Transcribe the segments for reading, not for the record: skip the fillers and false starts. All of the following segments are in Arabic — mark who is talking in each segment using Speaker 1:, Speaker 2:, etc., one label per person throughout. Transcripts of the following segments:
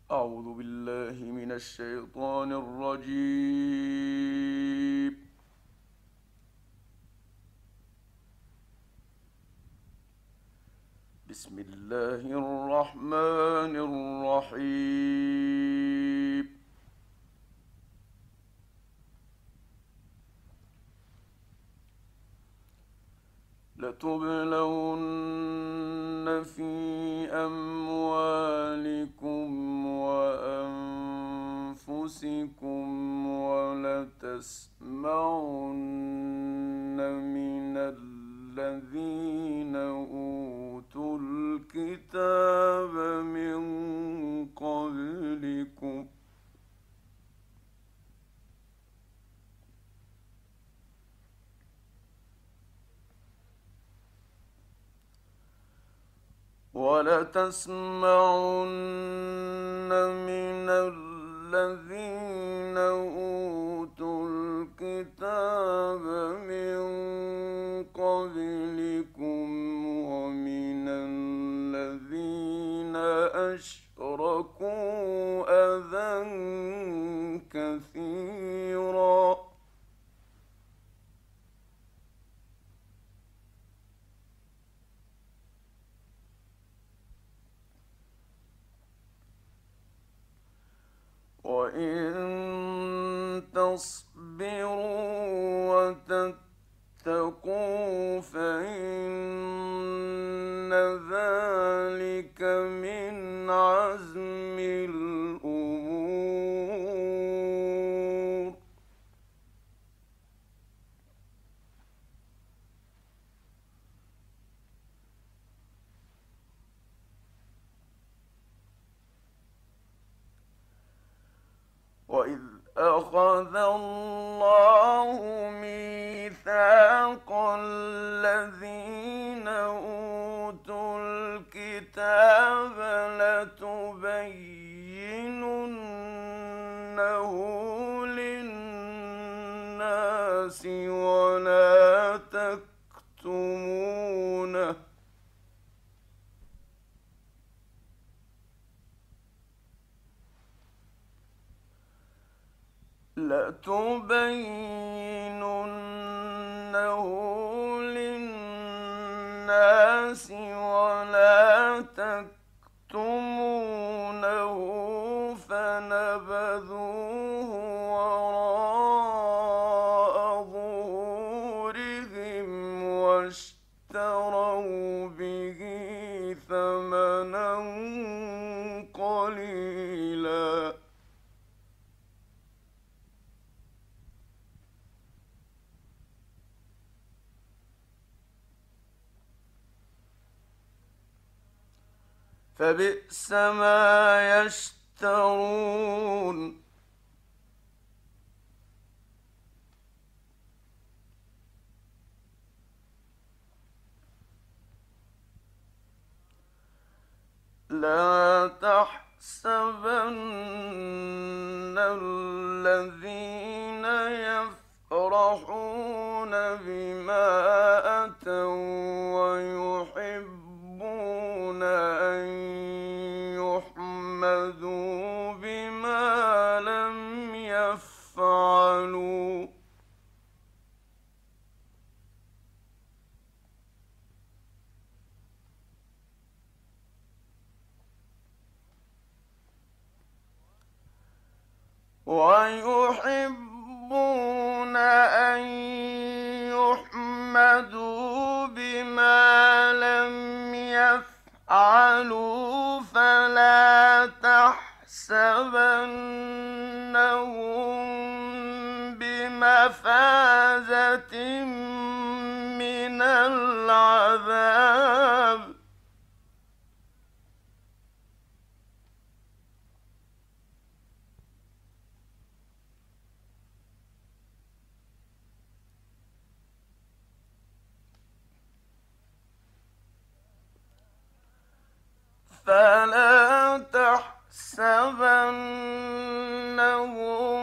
Speaker 1: أعوذ بالله من الشيطان الرجيم. بسم الله الرحمن الرحيم. لتبلون في أموالكم وأنفسكم ولتسمعن من الذين أوتوا الكتاب من قبلكم ومن الذين أشركوا أذى كثيرا. وإن تصبروا وتتقوا فإن ذلك من عزم الأمور. وإذ أخذ الله ميثاق الذين أوتوا الكتاب لتبيننه للناس ولا تكتمونه لتبيننه للناس ولا تكتمونه فنبذوه وراء ظهورهم واشتروا به ثمنا قليلا. فبئس ما يشترون. لا تحسبن الذين يفرحون بما أتوا ويحبون أن يحمدوا بما لم يفعلوا. ويحبون أن يحمدوا بما لم يفعلوا فلا تحسبنهم بمفازة من العذاب. فلا تحسبنهم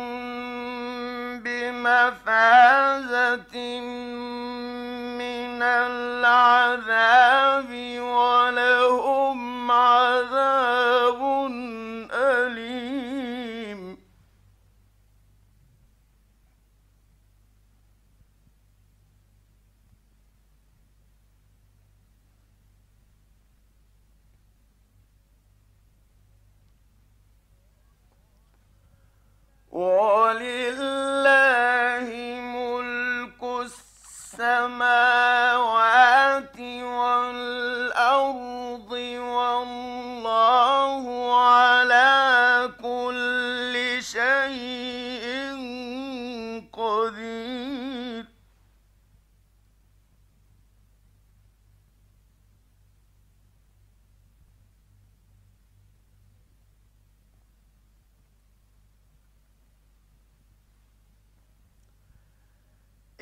Speaker 1: بمفازة من العذاب ولهم عذاب أليم.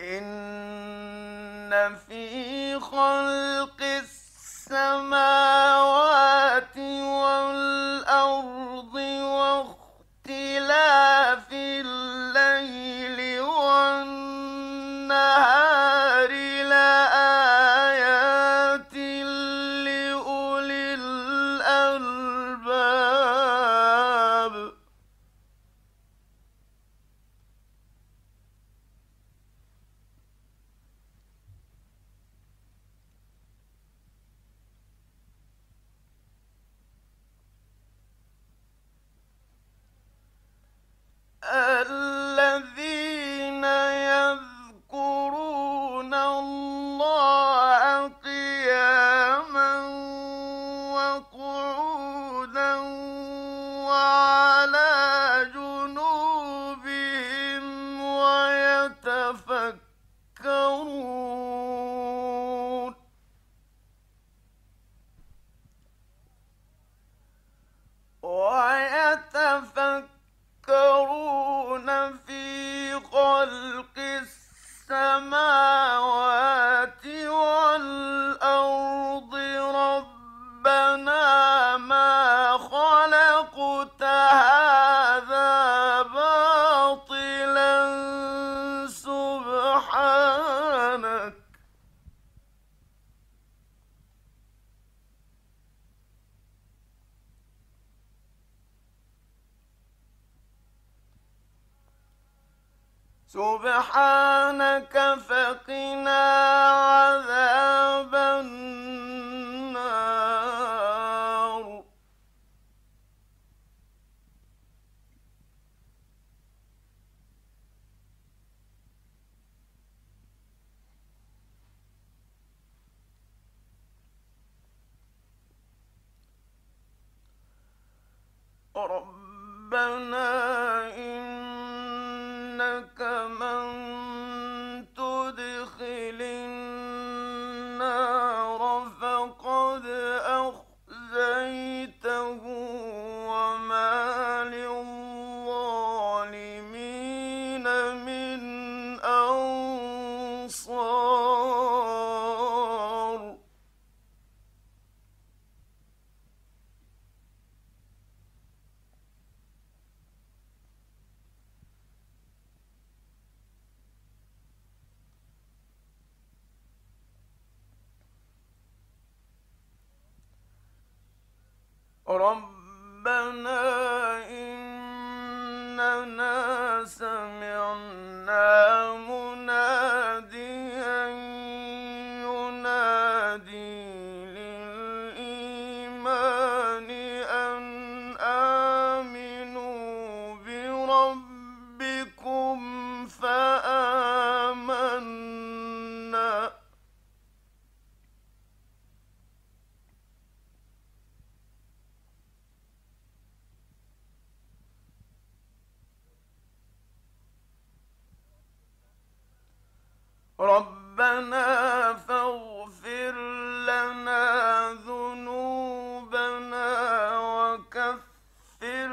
Speaker 1: إن في خلق السماوات والأرض واختلاف الليل والنهار لآيات لأولي الألباب. الذين يذكرون الله قياما وقعودا وعلى جنوبهم ويتفكرون في خلق السماوات والأرض ربنا ما خلقت هذا باطلا سبحانك فقنا عذاب النار. ربنا إنك من تدخل النار فقد أخزيته وما للظالمين من أنصار. ربنا إننا سمعنا مناديا ينادي للإيمان أن آمنوا بربكم فآمنا. ربنا فاغفر لنا ذنوبنا وكفر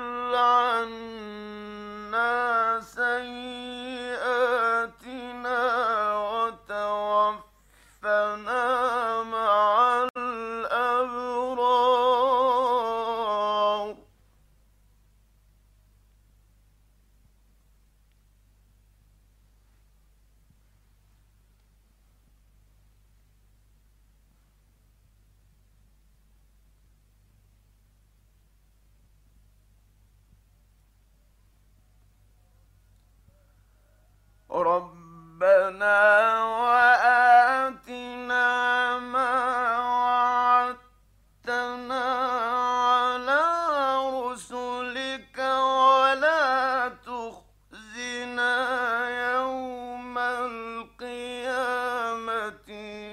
Speaker 1: عنا سيئاتنا وتوفنا مع الأبرار. ربنا وآتنا ما وعدتنا على رسلك ولا تخزنا يوم القيامة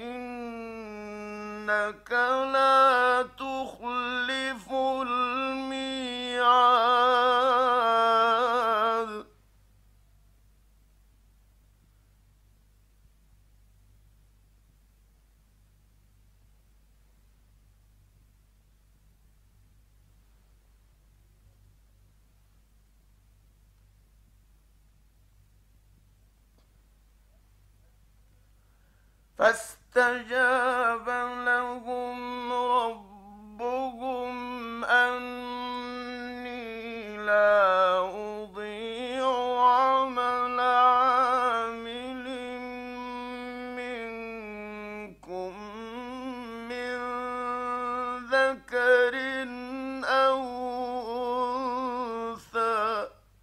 Speaker 1: إنك لا تخلف الميعاد. فاستجاب لهم ربهم أني لا أضيع عمل عامل منكم من ذكر أو أنثى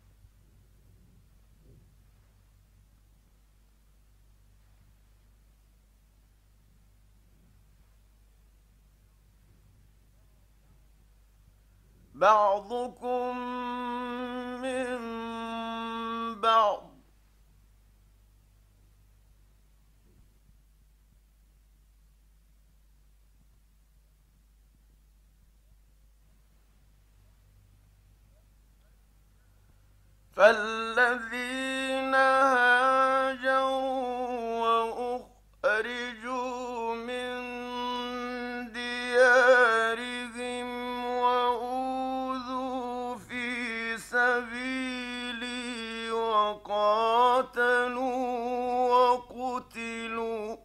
Speaker 1: بعضكم من بعض فالذين هاجروا وأخرجوا من ديارهم وأوذوا في سبيلي وقاتلوا وقتلوا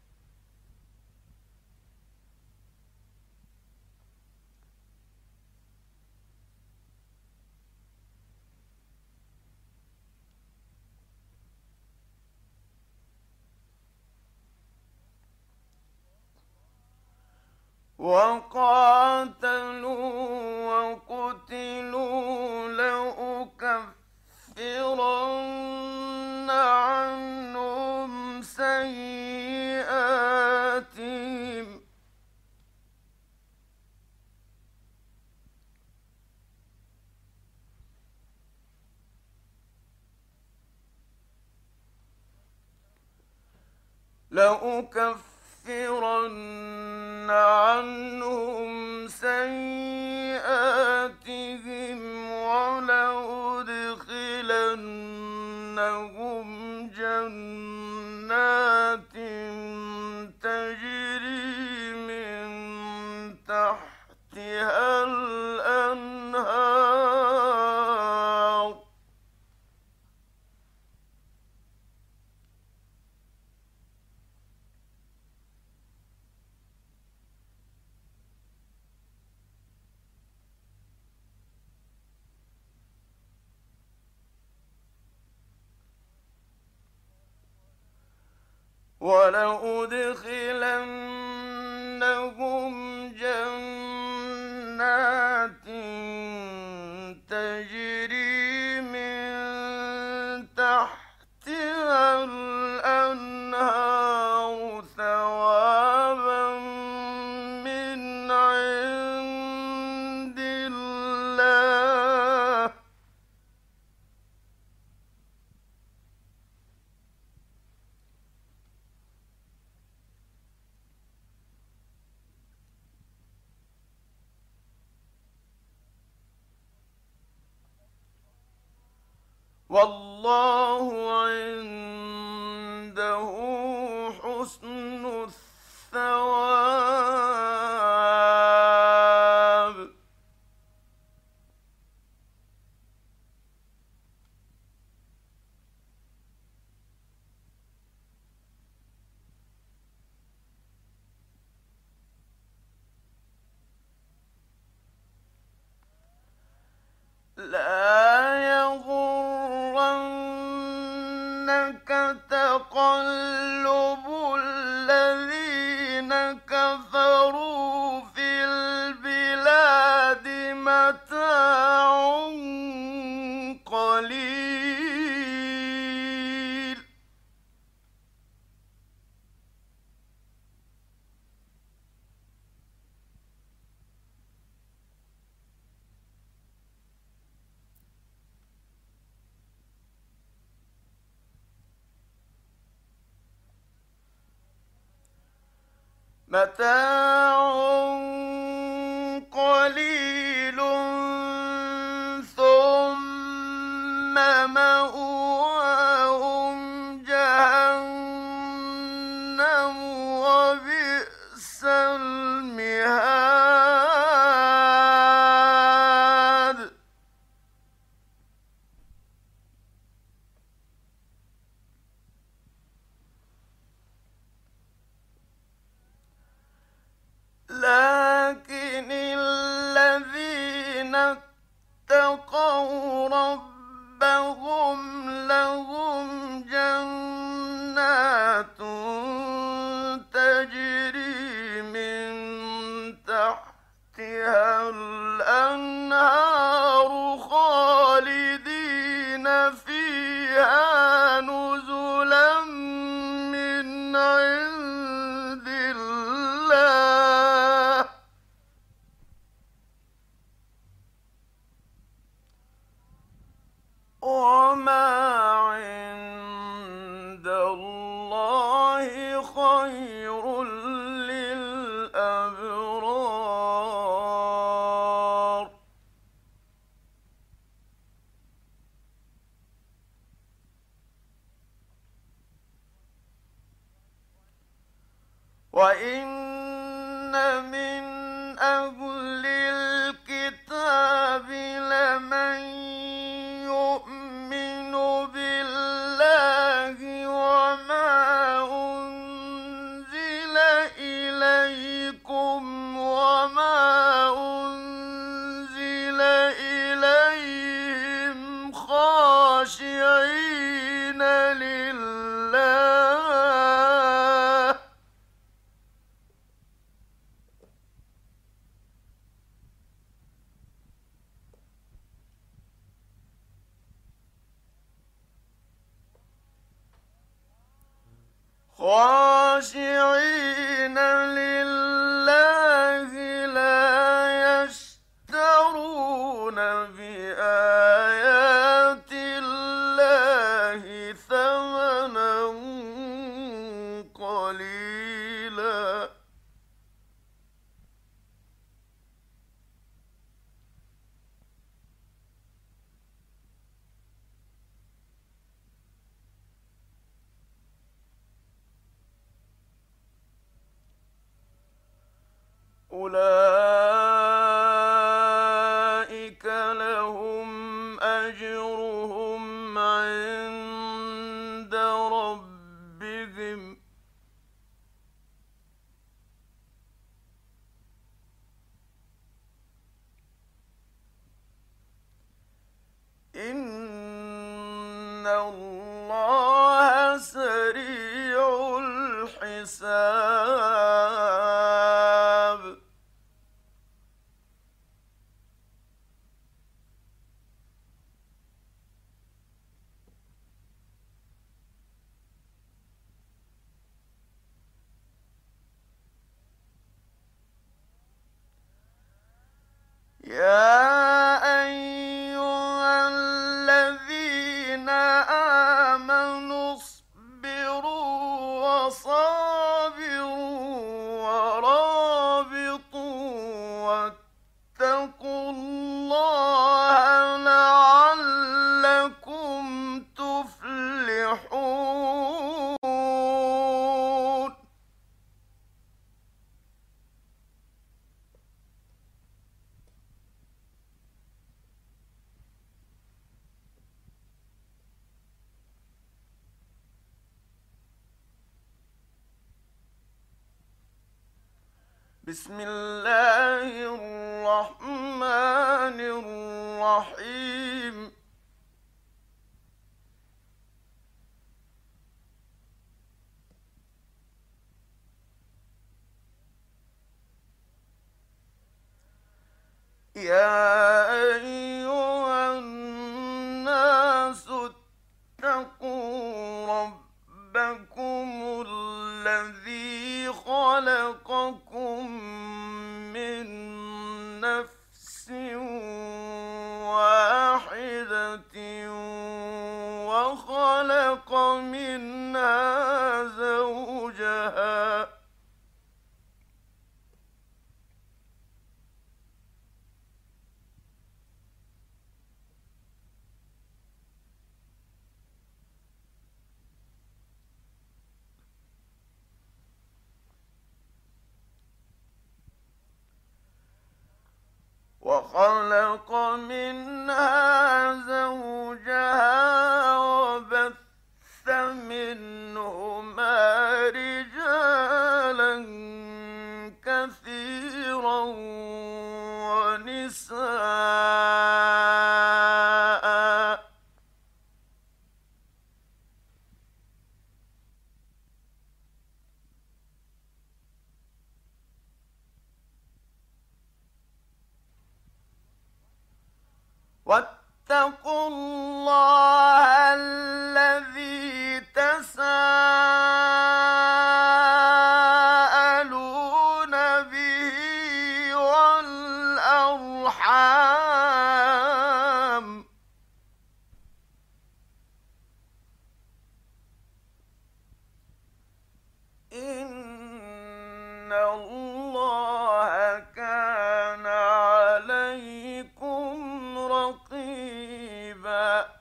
Speaker 1: لأكفرن عنهم سيئاتهم ولأدخلنهم جنات تجري من تحتها الأنهار ولأدخلنهم جنات تجري من تحتها الأنهار ثوابا من عند الله والله عنده حسن الثواب لا يغرنك تقلب الذين كفروا في البلاد متاع قليل قليل ثم مأواهم جهنم وبئس المهاد اتقوا ربهم لهم جنات تجري من تحتها الأنهار خالدين فيها نزلا من عند الله. وما عند الله خير للأبرار. وإن من أهل الكتاب لمن يؤمن بالله وما أنزل إليكم وما أنزل إليهم خاشعين لله لا يشترون بآيات الله ثمنا قليلا. أولئك لهم أجرهم عند ربهم إن الله سريع الحساب. يا أيها الذين آمنوا اصبروا وصابروا ورابطوا واتقوا الله لعلكم تفلحون. بسم الله الرحمن الرحيم. يا أيها الناس اتقوا ربكم الذي خلقكم من نفس واحدة وخلق منها زوجها وخلق منها زوجها وبث منهما رجالا كثيرا ونساء واتقوا الله الذي تساءلون به والأرحام إن الله كان عليكم رقيبا.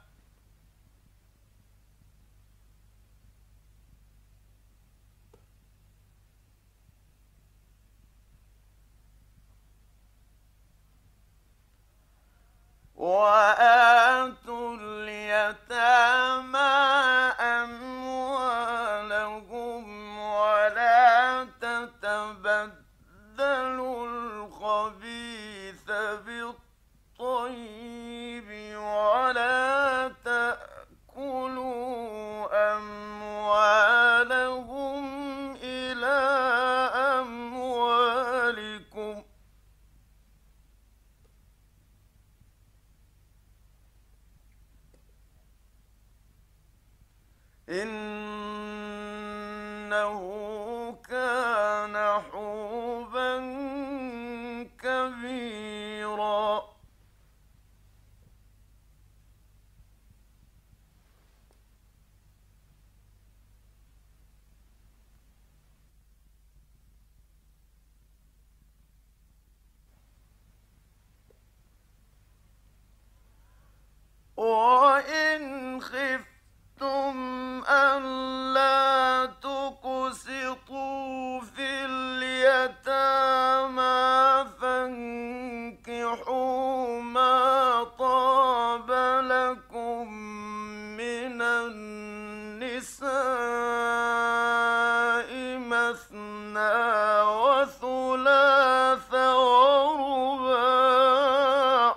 Speaker 1: وآتوا اليتامى أموالهم ولا تتبدلوا الخبيث بالطيب ولا تأكلوا أموالهم إلى أموالكم إنه كان حوبا كبيرا. وإن خفتم ألا تقسطوا في اليتامى فانكحوا ما طاب لكم من النساء مثنى وثلاث ورباع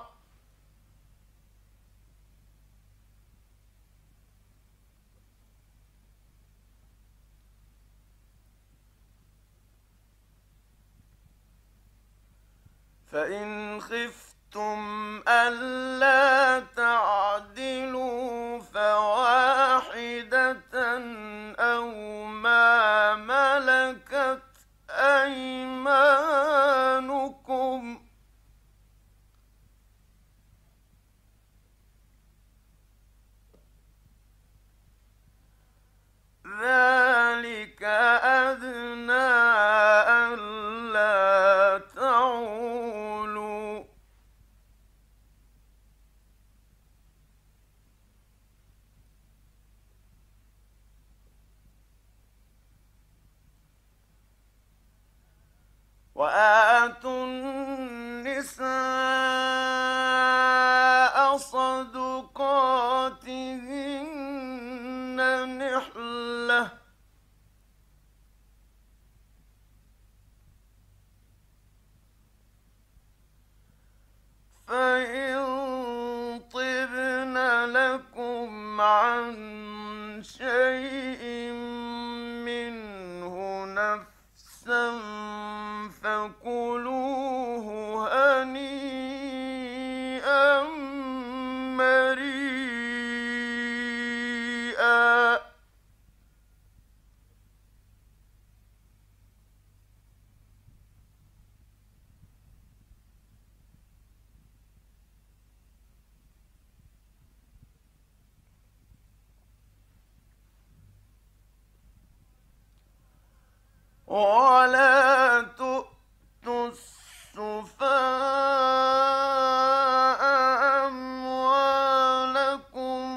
Speaker 1: فإن خفتم ألا تعدلوا فواحدة أو ما ملكت أيمانكم ذلك أدنى ألا تعولوا وآتوا النساء صدقاتهن نحلة فإن طبن لكم عن شيء منه نفسا فكلوه هنيئا مريئا. ولا تؤتوا السفهاء أموالكم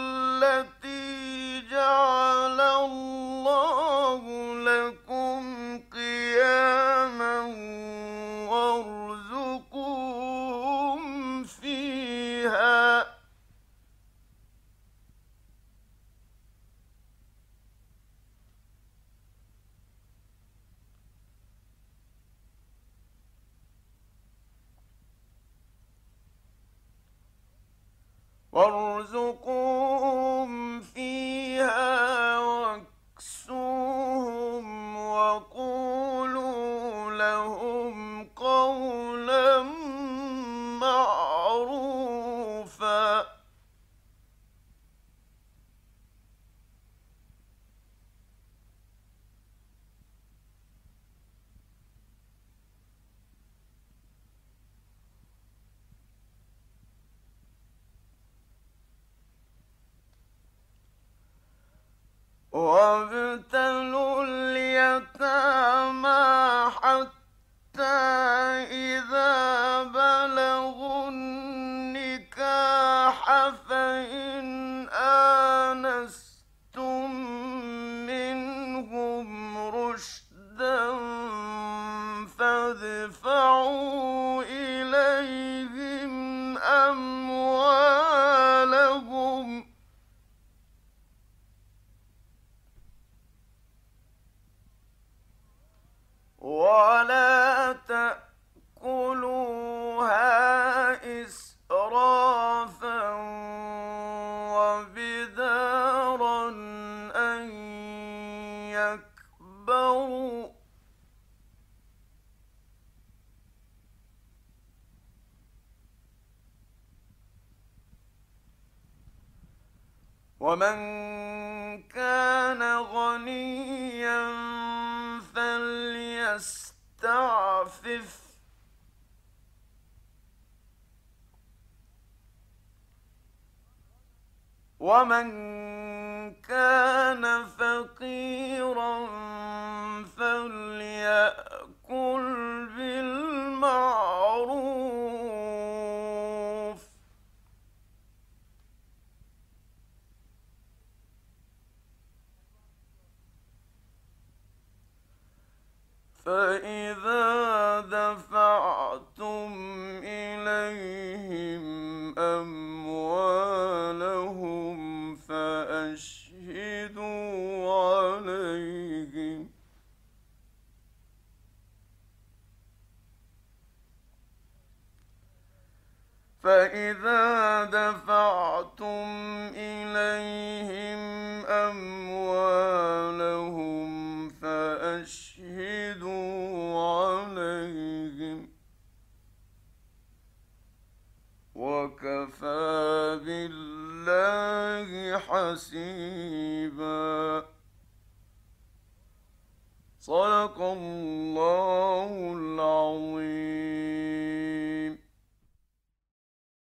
Speaker 1: التي جعل الله لكم قياما وارزقوهم فيها واكسوهم وقولوا لهم قولا معروفا. فإن آنستم منهم رشدا فادفعوا إليهم أموالهم ولا تأكلوها إسرافا وبدارا أن يكبروا ومن كان غنيا فليستعفف ومن كان فقيرا فليأكل بالمعروف فإذا دفعتم إليهم أموالهم فأشهدوا عليهم فإذا دفعتم إليهم أموالهم فأشهدوا عليهم وكفى بالله حسيبا. صدق الله العظيم.